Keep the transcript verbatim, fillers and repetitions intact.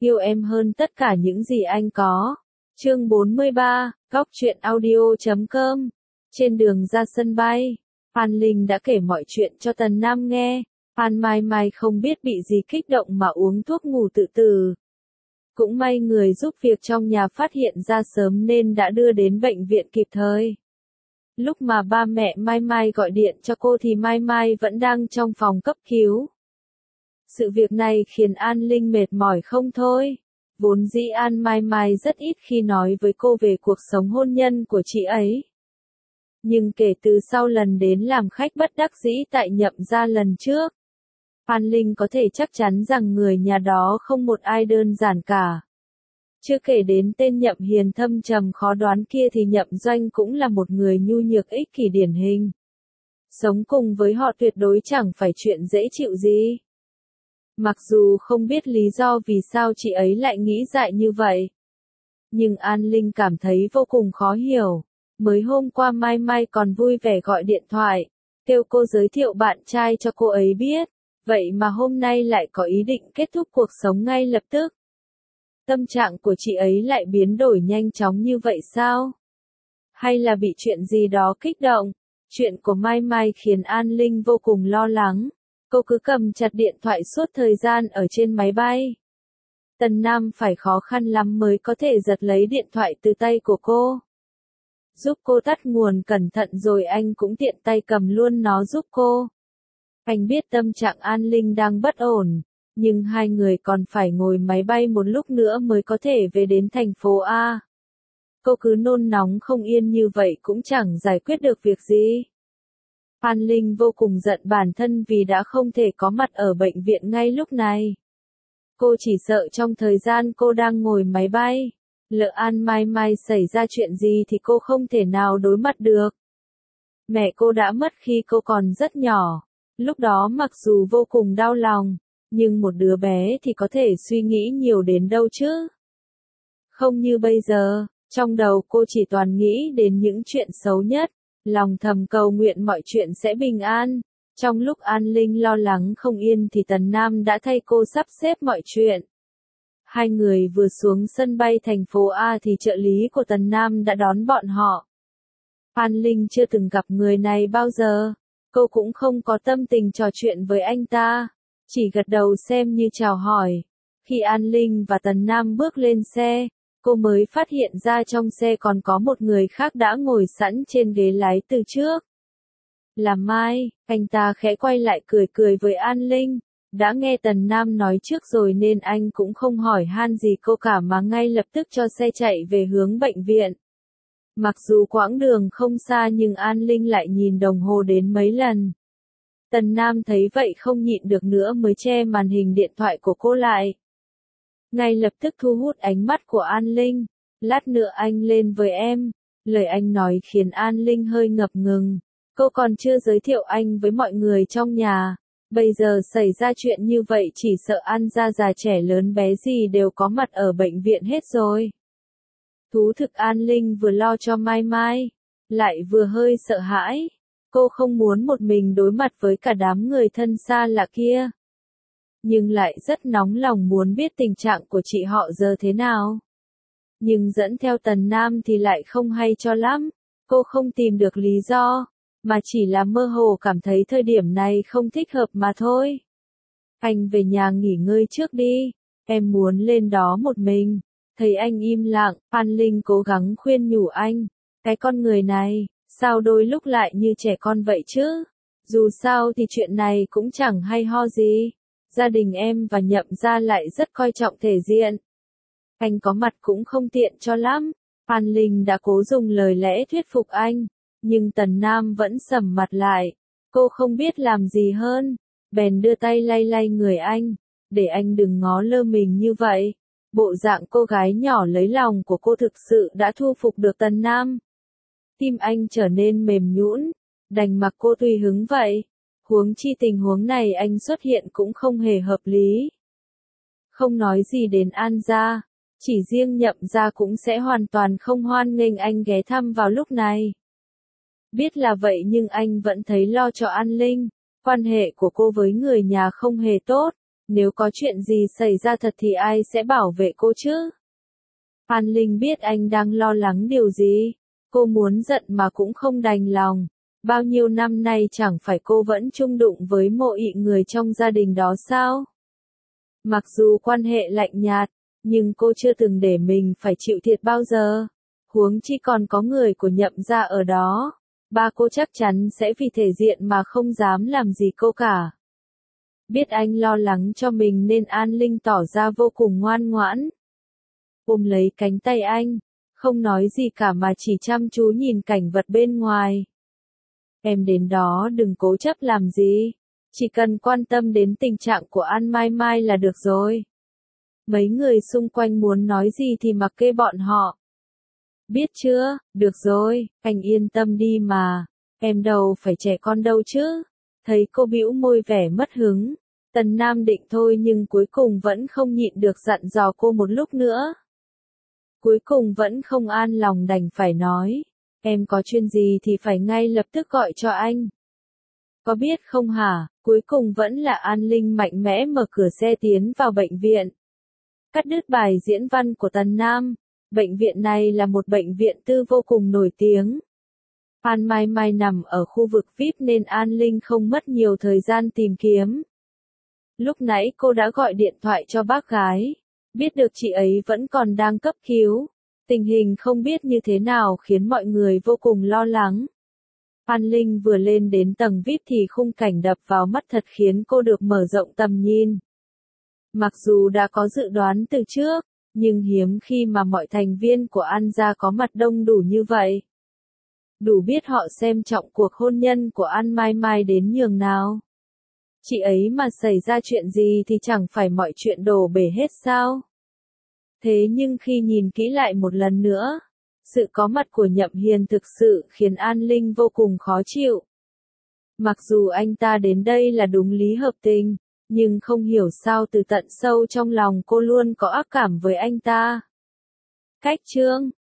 yêu em hơn tất cả những gì anh có. Chương bốn mươi ba, góc truyện audio chấm com. Trên đường ra sân bay, Phan Linh đã kể mọi chuyện cho Tần Nam nghe. Phan Mai Mai không biết bị gì kích động mà uống thuốc ngủ tự tử. Cũng may người giúp việc trong nhà phát hiện ra sớm nên đã đưa đến bệnh viện kịp thời. Lúc mà ba mẹ Mai Mai gọi điện cho cô thì Mai Mai vẫn đang trong phòng cấp cứu. Sự việc này khiến An Linh mệt mỏi không thôi. Vốn dĩ An Mai Mai rất ít khi nói với cô về cuộc sống hôn nhân của chị ấy. Nhưng kể từ sau lần đến làm khách bất đắc dĩ tại Nhậm gia lần trước, An Linh có thể chắc chắn rằng người nhà đó không một ai đơn giản cả. Chưa kể đến tên Nhậm Hiền thâm trầm khó đoán kia thì Nhậm Doanh cũng là một người nhu nhược ích kỷ điển hình. Sống cùng với họ tuyệt đối chẳng phải chuyện dễ chịu gì. Mặc dù không biết lý do vì sao chị ấy lại nghĩ dại như vậy, nhưng An Linh cảm thấy vô cùng khó hiểu. Mới hôm qua Mai Mai còn vui vẻ gọi điện thoại, kêu cô giới thiệu bạn trai cho cô ấy biết, vậy mà hôm nay lại có ý định kết thúc cuộc sống ngay lập tức. Tâm trạng của chị ấy lại biến đổi nhanh chóng như vậy sao? Hay là bị chuyện gì đó kích động? Chuyện của Mai Mai khiến An Linh vô cùng lo lắng. Cô cứ cầm chặt điện thoại suốt thời gian ở trên máy bay. Tần Nam phải khó khăn lắm mới có thể giật lấy điện thoại từ tay của cô. Giúp cô tắt nguồn cẩn thận rồi anh cũng tiện tay cầm luôn nó giúp cô. Anh biết tâm trạng An Linh đang bất ổn, nhưng hai người còn phải ngồi máy bay một lúc nữa mới có thể về đến thành phố A. Cô cứ nôn nóng không yên như vậy cũng chẳng giải quyết được việc gì. An Linh vô cùng giận bản thân vì đã không thể có mặt ở bệnh viện ngay lúc này. Cô chỉ sợ trong thời gian cô đang ngồi máy bay, lỡ An Mai Mai xảy ra chuyện gì thì cô không thể nào đối mặt được. Mẹ cô đã mất khi cô còn rất nhỏ, lúc đó mặc dù vô cùng đau lòng, nhưng một đứa bé thì có thể suy nghĩ nhiều đến đâu chứ. Không như bây giờ, trong đầu cô chỉ toàn nghĩ đến những chuyện xấu nhất, lòng thầm cầu nguyện mọi chuyện sẽ bình an. Trong lúc An Linh lo lắng không yên thì Tần Nam đã thay cô sắp xếp mọi chuyện. Hai người vừa xuống sân bay thành phố A thì trợ lý của Tần Nam đã đón bọn họ. An Linh chưa từng gặp người này bao giờ, cô cũng không có tâm tình trò chuyện với anh ta, chỉ gật đầu xem như chào hỏi. Khi An Linh và Tần Nam bước lên xe, cô mới phát hiện ra trong xe còn có một người khác đã ngồi sẵn trên ghế lái từ trước. Là Mai, anh ta khẽ quay lại cười cười với An Linh. Đã nghe Tần Nam nói trước rồi nên anh cũng không hỏi han gì cô cả mà ngay lập tức cho xe chạy về hướng bệnh viện. Mặc dù quãng đường không xa nhưng An Linh lại nhìn đồng hồ đến mấy lần. Tần Nam thấy vậy không nhịn được nữa mới che màn hình điện thoại của cô lại. Ngay lập tức thu hút ánh mắt của An Linh. Lát nữa anh lên với em. Lời anh nói khiến An Linh hơi ngập ngừng. Cô còn chưa giới thiệu anh với mọi người trong nhà. Bây giờ xảy ra chuyện như vậy chỉ sợ An gia già trẻ lớn bé gì đều có mặt ở bệnh viện hết rồi. Thú thực An Linh vừa lo cho Mai Mai, lại vừa hơi sợ hãi. Cô không muốn một mình đối mặt với cả đám người thân xa lạ kia. Nhưng lại rất nóng lòng muốn biết tình trạng của chị họ giờ thế nào. Nhưng dẫn theo Tần Nam thì lại không hay cho lắm. Cô không tìm được lý do, mà chỉ là mơ hồ cảm thấy thời điểm này không thích hợp mà thôi. Anh về nhà nghỉ ngơi trước đi, em muốn lên đó một mình. Thấy anh im lặng, An Linh cố gắng khuyên nhủ anh. Cái con người này, sao đôi lúc lại như trẻ con vậy chứ? Dù sao thì chuyện này cũng chẳng hay ho gì. Gia đình em và Nhậm gia lại rất coi trọng thể diện. Anh có mặt cũng không tiện cho lắm. An Linh đã cố dùng lời lẽ thuyết phục anh. Nhưng Tần Nam vẫn sầm mặt lại. Cô không biết làm gì hơn. Bèn đưa tay lay lay người anh. Để anh đừng ngó lơ mình như vậy. Bộ dạng cô gái nhỏ lấy lòng của cô thực sự đã thu phục được Tần Nam. Tim anh trở nên mềm nhũn. Đành mặc cô tùy hứng vậy. Huống chi tình huống này anh xuất hiện cũng không hề hợp lý. Không nói gì đến An gia. Chỉ riêng Nhậm gia cũng sẽ hoàn toàn không hoan nghênh anh ghé thăm vào lúc này. Biết là vậy nhưng anh vẫn thấy lo cho An Linh. Quan hệ của cô với người nhà không hề tốt. Nếu có chuyện gì xảy ra thật thì ai sẽ bảo vệ cô chứ? An Linh biết anh đang lo lắng điều gì. Cô muốn giận mà cũng không đành lòng. Bao nhiêu năm nay chẳng phải cô vẫn chung đụng với mộ ị người trong gia đình đó sao? Mặc dù quan hệ lạnh nhạt, nhưng cô chưa từng để mình phải chịu thiệt bao giờ. Huống chi còn có người của Nhậm gia ở đó. Ba cô chắc chắn sẽ vì thể diện mà không dám làm gì cô cả. Biết anh lo lắng cho mình nên An Linh tỏ ra vô cùng ngoan ngoãn. Ôm lấy cánh tay anh, không nói gì cả mà chỉ chăm chú nhìn cảnh vật bên ngoài. Em đến đó đừng cố chấp làm gì, chỉ cần quan tâm đến tình trạng của An Mai Mai là được rồi. Mấy người xung quanh muốn nói gì thì mặc kệ bọn họ. Biết chưa, được rồi, anh yên tâm đi mà, em đâu phải trẻ con đâu chứ. Thấy cô bĩu môi vẻ mất hứng, Tần Nam định thôi nhưng cuối cùng vẫn không nhịn được dặn dò cô một lúc nữa. Cuối cùng vẫn không an lòng đành phải nói, em có chuyện gì thì phải ngay lập tức gọi cho anh. Có biết không hả, cuối cùng vẫn là An Linh mạnh mẽ mở cửa xe tiến vào bệnh viện. Cắt đứt bài diễn văn của Tần Nam, bệnh viện này là một bệnh viện tư vô cùng nổi tiếng. An Mai Mai nằm ở khu vực vi ai pi nên An Linh không mất nhiều thời gian tìm kiếm. Lúc nãy cô đã gọi điện thoại cho bác gái, biết được chị ấy vẫn còn đang cấp cứu. Tình hình không biết như thế nào khiến mọi người vô cùng lo lắng. An Linh vừa lên đến tầng vi ai pi thì khung cảnh đập vào mắt thật khiến cô được mở rộng tầm nhìn. Mặc dù đã có dự đoán từ trước, nhưng hiếm khi mà mọi thành viên của An gia có mặt đông đủ như vậy. Đủ biết họ xem trọng cuộc hôn nhân của An Mai Mai đến nhường nào. Chị ấy mà xảy ra chuyện gì thì chẳng phải mọi chuyện đổ bể hết sao? Thế nhưng khi nhìn kỹ lại một lần nữa, sự có mặt của Nhậm Hiền thực sự khiến An Linh vô cùng khó chịu. Mặc dù anh ta đến đây là đúng lý hợp tình, nhưng không hiểu sao từ tận sâu trong lòng cô luôn có ác cảm với anh ta. Cách chương